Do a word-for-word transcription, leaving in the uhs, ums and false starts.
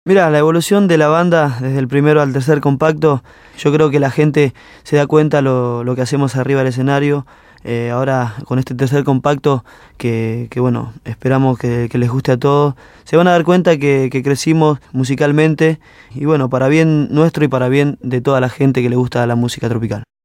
Mira, la evolución de la banda desde el primero al tercer compacto, yo creo que la gente se da cuenta lo, lo que hacemos arriba del escenario. Eh, ahora con este tercer compacto, que, que bueno, esperamos que, que les guste a todos, se van a dar cuenta que, que crecimos musicalmente y bueno, para bien nuestro y para bien de toda la gente que le gusta la música tropical.